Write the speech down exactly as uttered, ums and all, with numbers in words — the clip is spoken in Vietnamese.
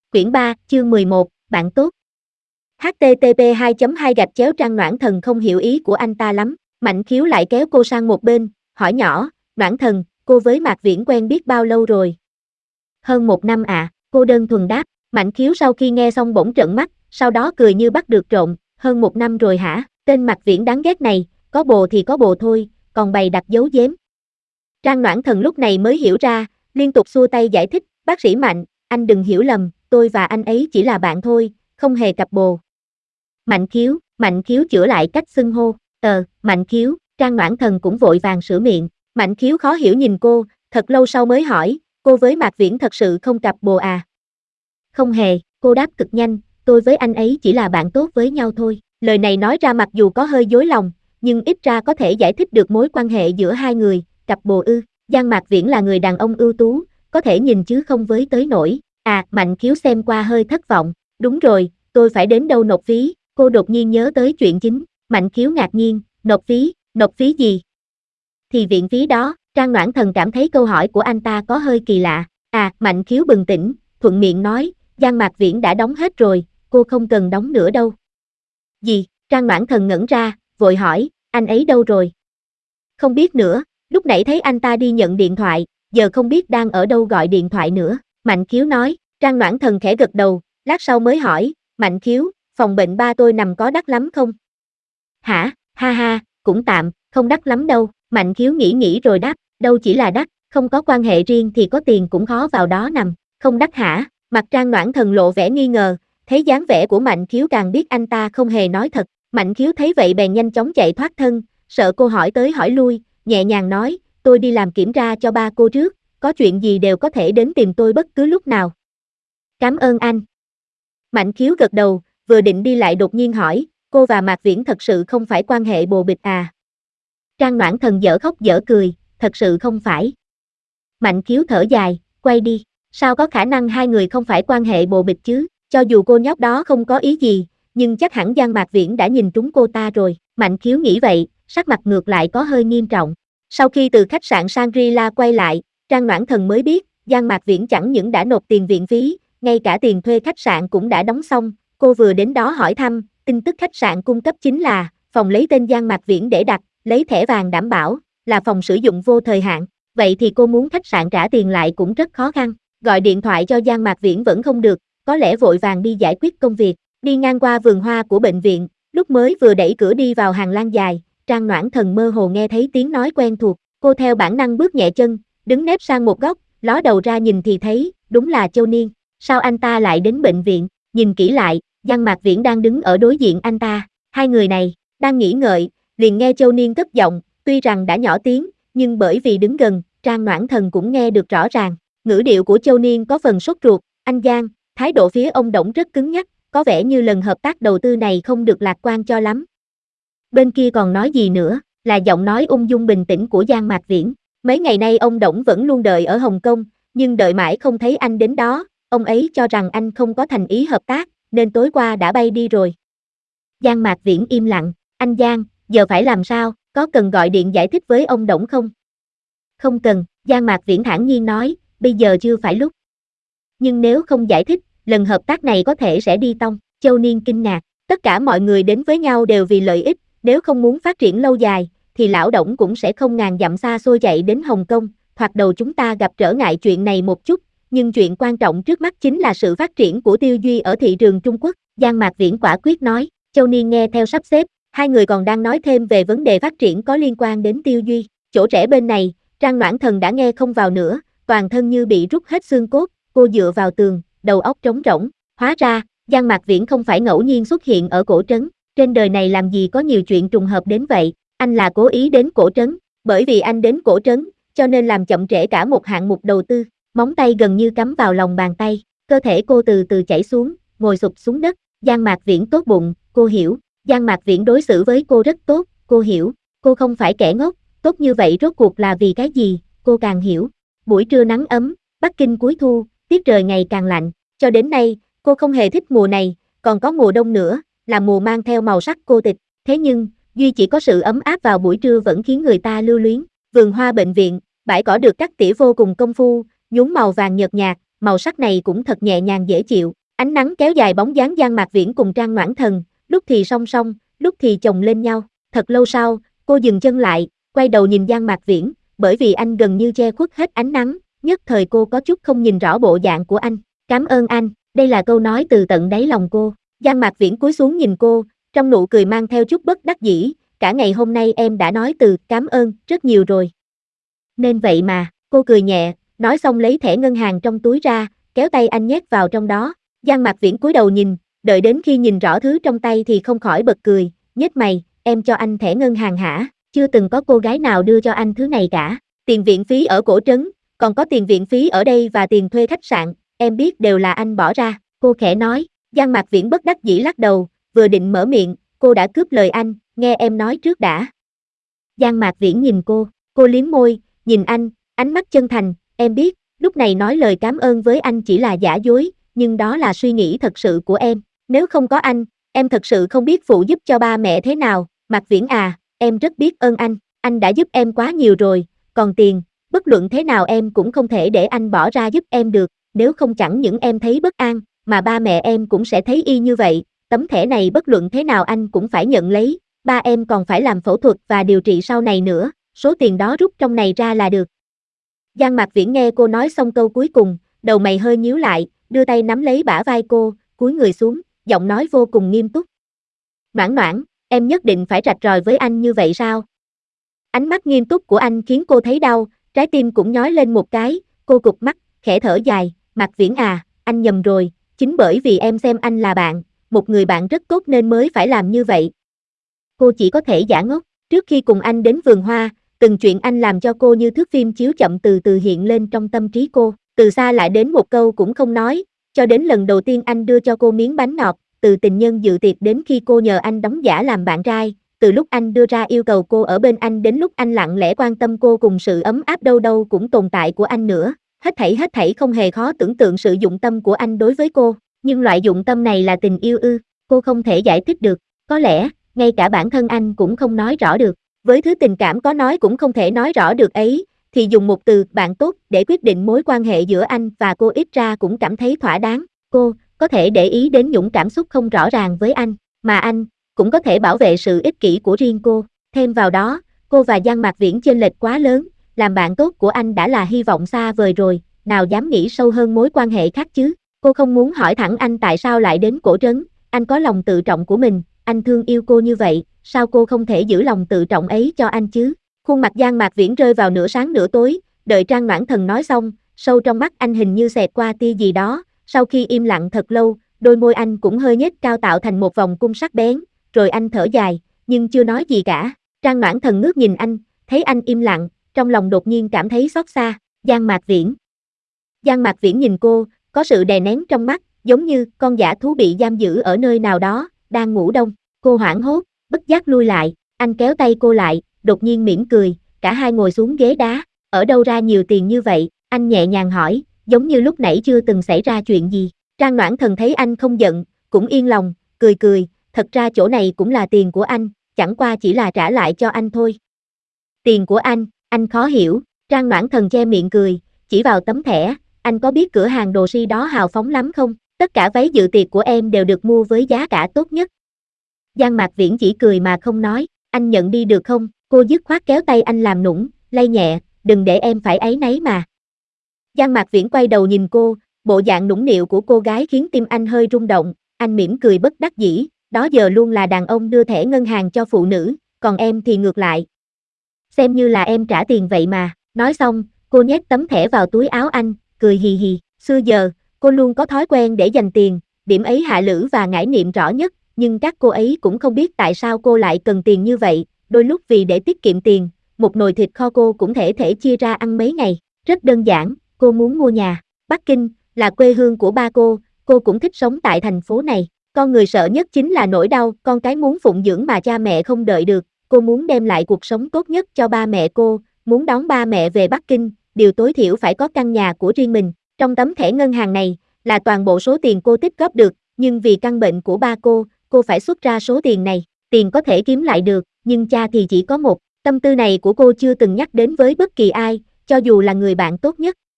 Quyển ba, chương mười một, bạn tốt. H T T P hai chấm hai gạch chéo Trang Noãn Thần không hiểu ý của anh ta lắm, Mạnh Khiếu lại kéo cô sang một bên, hỏi nhỏ, Noãn Thần, cô với Mạc Viễn quen biết bao lâu rồi? Hơn một năm ạ, à, cô đơn thuần đáp. Mạnh Khiếu sau khi nghe xong bỗng trợn mắt, sau đó cười như bắt được trộm, hơn một năm rồi hả? Tên Mạc Viễn đáng ghét này, có bồ thì có bồ thôi, còn bày đặt giấu giếm. Trang Noãn Thần lúc này mới hiểu ra, liên tục xua tay giải thích, bác sĩ Mạnh, anh đừng hiểu lầm, tôi và anh ấy chỉ là bạn thôi, không hề cặp bồ. Mạnh Khiếu, Mạnh Khiếu chữa lại cách xưng hô, ờ, Mạnh Khiếu, Trang Noãn Thần cũng vội vàng sửa miệng, Mạnh Khiếu khó hiểu nhìn cô, thật lâu sau mới hỏi, cô với Mạc Viễn thật sự không cặp bồ à? Không hề, cô đáp cực nhanh, tôi với anh ấy chỉ là bạn tốt với nhau thôi. Lời này nói ra mặc dù có hơi dối lòng, nhưng ít ra có thể giải thích được mối quan hệ giữa hai người, cặp bồ ư. Giang Mạc Viễn là người đàn ông ưu tú, có thể nhìn chứ không với tới nổi. À, Mạnh Khiếu xem qua hơi thất vọng, đúng rồi, tôi phải đến đâu nộp phí, cô đột nhiên nhớ tới chuyện chính. Mạnh Khiếu ngạc nhiên, nộp phí, nộp phí gì? Thì viện phí đó. Trang Noãn Thần cảm thấy câu hỏi của anh ta có hơi kỳ lạ. À, Mạnh Khiếu bừng tỉnh, thuận miệng nói, Giang Mạc Viễn đã đóng hết rồi, cô không cần đóng nữa đâu. Gì? Trang Noãn Thần ngẩn ra, vội hỏi, anh ấy đâu rồi? Không biết nữa, lúc nãy thấy anh ta đi nhận điện thoại, giờ không biết đang ở đâu gọi điện thoại nữa. Mạnh Khiếu nói. Trang Noãn Thần khẽ gật đầu, lát sau mới hỏi, Mạnh Khiếu, phòng bệnh ba tôi nằm có đắt lắm không? Hả? Ha ha, cũng tạm, không đắt lắm đâu. Mạnh Khiếu nghĩ nghĩ rồi đáp, đâu chỉ là đắt, không có quan hệ riêng thì có tiền cũng khó vào đó nằm. Không đắt hả? Mặt Trang Noãn Thần lộ vẻ nghi ngờ, thấy dáng vẻ của Mạnh Khiếu càng biết anh ta không hề nói thật. Mạnh Khiếu thấy vậy bèn nhanh chóng chạy thoát thân, sợ cô hỏi tới hỏi lui, nhẹ nhàng nói, tôi đi làm kiểm tra cho ba cô trước, có chuyện gì đều có thể đến tìm tôi bất cứ lúc nào. Cảm ơn anh. Mạnh Khiếu gật đầu, vừa định đi lại đột nhiên hỏi, cô và Mạc Viễn thật sự không phải quan hệ bồ bịch à? Trang Noãn Thần dở khóc dở cười, thật sự không phải. Mạnh Khiếu thở dài, quay đi, sao có khả năng hai người không phải quan hệ bồ bịch chứ, cho dù cô nhóc đó không có ý gì, nhưng chắc hẳn Giang Mạc Viễn đã nhìn trúng cô ta rồi. Mạnh Khiếu nghĩ vậy, sắc mặt ngược lại có hơi nghiêm trọng. Sau khi từ khách sạn Shangri-La quay lại, Trang Noãn Thần mới biết, Giang Mạc Viễn chẳng những đã nộp tiền viện phí, ngay cả tiền thuê khách sạn cũng đã đóng xong. Cô vừa đến đó hỏi thăm, tin tức khách sạn cung cấp chính là, phòng lấy tên Giang Mạc Viễn để đặt, lấy thẻ vàng đảm bảo, là phòng sử dụng vô thời hạn. Vậy thì cô muốn khách sạn trả tiền lại cũng rất khó khăn. Gọi điện thoại cho Giang Mạc Viễn vẫn không được, có lẽ vội vàng đi giải quyết công việc. Đi ngang qua vườn hoa của bệnh viện, lúc mới vừa đẩy cửa đi vào hành lang dài, Trang Noãn Thần mơ hồ nghe thấy tiếng nói quen thuộc. Cô theo bản năng bước nhẹ chân, đứng nép sang một góc, ló đầu ra nhìn thì thấy, đúng là Châu Niên. Sao anh ta lại đến bệnh viện? Nhìn kỹ lại, Giang Mạc Viễn đang đứng ở đối diện anh ta. Hai người này đang nghĩ ngợi, liền nghe Châu Niên cất giọng, tuy rằng đã nhỏ tiếng, nhưng bởi vì đứng gần, Trang Noãn Thần cũng nghe được rõ ràng. Ngữ điệu của Châu Niên có phần sốt ruột, anh Giang, thái độ phía ông Đổng rất cứng nhắc, có vẻ như lần hợp tác đầu tư này không được lạc quan cho lắm. Bên kia còn nói gì nữa, là giọng nói ung dung bình tĩnh của Giang Mạc Viễn. Mấy ngày nay ông Đổng vẫn luôn đợi ở Hồng Kông, nhưng đợi mãi không thấy anh đến đó, ông ấy cho rằng anh không có thành ý hợp tác, nên tối qua đã bay đi rồi. Giang Mạc Viễn im lặng, anh Giang, giờ phải làm sao, có cần gọi điện giải thích với ông Đổng không? Không cần, Giang Mạc Viễn thản nhiên nói, bây giờ chưa phải lúc. Nhưng nếu không giải thích, lần hợp tác này có thể sẽ đi tông. Châu Niên kinh ngạc, tất cả mọi người đến với nhau đều vì lợi ích, nếu không muốn phát triển lâu dài, thì lão Đổng cũng sẽ không ngàn dặm xa xôi chạy đến Hồng Kông. Thoạt đầu chúng ta gặp trở ngại chuyện này một chút, nhưng chuyện quan trọng trước mắt chính là sự phát triển của Tiêu Duy ở thị trường Trung Quốc. Giang Mạc Viễn quả quyết nói. Châu Niên nghe theo sắp xếp, hai người còn đang nói thêm về vấn đề phát triển có liên quan đến Tiêu Duy. Chỗ rẽ bên này, Trang Noãn Thần đã nghe không vào nữa, toàn thân như bị rút hết xương cốt, cô dựa vào tường, đầu óc trống rỗng. Hóa ra, Giang Mạc Viễn không phải ngẫu nhiên xuất hiện ở cổ trấn, trên đời này làm gì có nhiều chuyện trùng hợp đến vậy, anh là cố ý đến cổ trấn, bởi vì anh đến cổ trấn, cho nên làm chậm trễ cả một hạng mục đầu tư. Móng tay gần như cắm vào lòng bàn tay, cơ thể cô từ từ chảy xuống, ngồi sụp xuống đất. Giang Mạc Viễn tốt bụng, cô hiểu, Giang Mạc Viễn đối xử với cô rất tốt, cô hiểu, cô không phải kẻ ngốc, tốt như vậy rốt cuộc là vì cái gì, cô càng hiểu. Buổi trưa nắng ấm, Bắc Kinh cuối thu, tiết trời ngày càng lạnh, cho đến nay, cô không hề thích mùa này, còn có mùa đông nữa, là mùa mang theo màu sắc cô tịch, thế nhưng, duy chỉ có sự ấm áp vào buổi trưa vẫn khiến người ta lưu luyến. Vườn hoa bệnh viện, bãi cỏ được cắt tỉa vô cùng công phu, nhuốm màu vàng nhợt nhạt, màu sắc này cũng thật nhẹ nhàng dễ chịu. Ánh nắng kéo dài bóng dáng Giang Mạc Viễn cùng Trang Noãn Thần, lúc thì song song, lúc thì chồng lên nhau. Thật lâu sau, cô dừng chân lại, quay đầu nhìn Giang Mạc Viễn, bởi vì anh gần như che khuất hết ánh nắng, nhất thời cô có chút không nhìn rõ bộ dạng của anh. Cảm ơn anh, đây là câu nói từ tận đáy lòng cô. Giang Mạc Viễn cúi xuống nhìn cô, trong nụ cười mang theo chút bất đắc dĩ, cả ngày hôm nay em đã nói từ cảm ơn rất nhiều rồi. Nên vậy mà, cô cười nhẹ, nói xong lấy thẻ ngân hàng trong túi ra, kéo tay anh nhét vào trong đó. Giang Mạc Viễn cúi đầu nhìn, đợi đến khi nhìn rõ thứ trong tay thì không khỏi bật cười, nhếch mày, em cho anh thẻ ngân hàng hả? Chưa từng có cô gái nào đưa cho anh thứ này cả. Tiền viện phí ở cổ trấn, còn có tiền viện phí ở đây và tiền thuê khách sạn, em biết đều là anh bỏ ra, cô khẽ nói. Giang Mạc Viễn bất đắc dĩ lắc đầu, vừa định mở miệng, cô đã cướp lời anh, nghe em nói trước đã. Giang Mạc Viễn nhìn cô, cô liếm môi, nhìn anh, ánh mắt chân thành, em biết, lúc này nói lời cảm ơn với anh chỉ là giả dối, nhưng đó là suy nghĩ thật sự của em. Nếu không có anh, em thật sự không biết phụ giúp cho ba mẹ thế nào. Mạc Viễn à, em rất biết ơn anh, anh đã giúp em quá nhiều rồi, còn tiền, bất luận thế nào em cũng không thể để anh bỏ ra giúp em được, nếu không chẳng những em thấy bất an, mà ba mẹ em cũng sẽ thấy y như vậy, tấm thẻ này bất luận thế nào anh cũng phải nhận lấy, ba em còn phải làm phẫu thuật và điều trị sau này nữa, số tiền đó rút trong này ra là được. Giang Mạc Viễn nghe cô nói xong câu cuối cùng, đầu mày hơi nhíu lại, đưa tay nắm lấy bả vai cô, cúi người xuống, giọng nói vô cùng nghiêm túc. Noãn Noãn, em nhất định phải rạch ròi với anh như vậy sao? Ánh mắt nghiêm túc của anh khiến cô thấy đau, trái tim cũng nhói lên một cái, cô cụp mắt, khẽ thở dài, Mạc Viễn à, anh nhầm rồi, chính bởi vì em xem anh là bạn, một người bạn rất tốt nên mới phải làm như vậy. Cô chỉ có thể giả ngốc, trước khi cùng anh đến vườn hoa, từng chuyện anh làm cho cô như thước phim chiếu chậm từ từ hiện lên trong tâm trí cô, từ xa lại đến một câu cũng không nói, cho đến lần đầu tiên anh đưa cho cô miếng bánh ngọt, từ tình nhân dự tiệc đến khi cô nhờ anh đóng giả làm bạn trai, từ lúc anh đưa ra yêu cầu cô ở bên anh đến lúc anh lặng lẽ quan tâm cô cùng sự ấm áp đâu đâu cũng tồn tại của anh nữa, hết thảy hết thảy không hề khó tưởng tượng sự dụng tâm của anh đối với cô, nhưng loại dụng tâm này là tình yêu ư, cô không thể giải thích được, có lẽ, ngay cả bản thân anh cũng không nói rõ được, với thứ tình cảm có nói cũng không thể nói rõ được ấy, thì dùng một từ bạn tốt để quyết định mối quan hệ giữa anh và cô ít ra cũng cảm thấy thỏa đáng, cô có thể để ý đến những cảm xúc không rõ ràng với anh, mà anh cũng có thể bảo vệ sự ích kỷ của riêng cô, thêm vào đó, cô và Giang Mạc Viễn chênh lệch quá lớn, làm bạn tốt của anh đã là hy vọng xa vời rồi, nào dám nghĩ sâu hơn mối quan hệ khác chứ, cô không muốn hỏi thẳng anh tại sao lại đến cổ trấn, anh có lòng tự trọng của mình, anh thương yêu cô như vậy, sao cô không thể giữ lòng tự trọng ấy cho anh chứ? Khuôn mặt Giang Mạc Viễn rơi vào nửa sáng nửa tối, đợi Trang Noãn Thần nói xong, sâu trong mắt anh hình như xẹt qua tia gì đó, sau khi im lặng thật lâu, đôi môi anh cũng hơi nhếch cao tạo thành một vòng cung sắc bén, rồi anh thở dài, nhưng chưa nói gì cả. Trang Noãn Thần ngước nhìn anh, thấy anh im lặng, trong lòng đột nhiên cảm thấy xót xa, Giang Mạc Viễn. Giang Mạc Viễn nhìn cô, có sự đè nén trong mắt, giống như con dã thú bị giam giữ ở nơi nào đó, đang ngủ đông. Cô hoảng hốt, bất giác lui lại, anh kéo tay cô lại, đột nhiên mỉm cười, cả hai ngồi xuống ghế đá, ở đâu ra nhiều tiền như vậy, anh nhẹ nhàng hỏi, giống như lúc nãy chưa từng xảy ra chuyện gì. Trang Noãn Thần thấy anh không giận, cũng yên lòng, cười cười, thật ra chỗ này cũng là tiền của anh, chẳng qua chỉ là trả lại cho anh thôi. Tiền của anh, anh khó hiểu, Trang Noãn Thần che miệng cười, chỉ vào tấm thẻ, anh có biết cửa hàng đồ si đó hào phóng lắm không, tất cả váy dự tiệc của em đều được mua với giá cả tốt nhất. Giang Mạc Viễn chỉ cười mà không nói, anh nhận đi được không, cô dứt khoát kéo tay anh làm nũng, lay nhẹ, đừng để em phải áy náy mà. Giang Mạc Viễn quay đầu nhìn cô, bộ dạng nũng nịu của cô gái khiến tim anh hơi rung động, anh mỉm cười bất đắc dĩ, đó giờ luôn là đàn ông đưa thẻ ngân hàng cho phụ nữ, còn em thì ngược lại. Xem như là em trả tiền vậy mà, nói xong, cô nhét tấm thẻ vào túi áo anh, cười hì hì, xưa giờ, cô luôn có thói quen để dành tiền, điểm ấy Hạ Lữ và Ngải Niệm rõ nhất, nhưng các cô ấy cũng không biết tại sao cô lại cần tiền như vậy, đôi lúc vì để tiết kiệm tiền, một nồi thịt kho cô cũng thể thể chia ra ăn mấy ngày, rất đơn giản, cô muốn mua nhà, Bắc Kinh, là quê hương của ba cô, cô cũng thích sống tại thành phố này, con người sợ nhất chính là nỗi đau, con cái muốn phụng dưỡng mà cha mẹ không đợi được, cô muốn đem lại cuộc sống tốt nhất cho ba mẹ cô, muốn đón ba mẹ về Bắc Kinh, điều tối thiểu phải có căn nhà của riêng mình, trong tấm thẻ ngân hàng này, là toàn bộ số tiền cô tích góp được, nhưng vì căn bệnh của ba cô, cô phải xuất ra số tiền này, tiền có thể kiếm lại được, nhưng cha thì chỉ có một, tâm tư này của cô chưa từng nhắc đến với bất kỳ ai, cho dù là người bạn tốt nhất.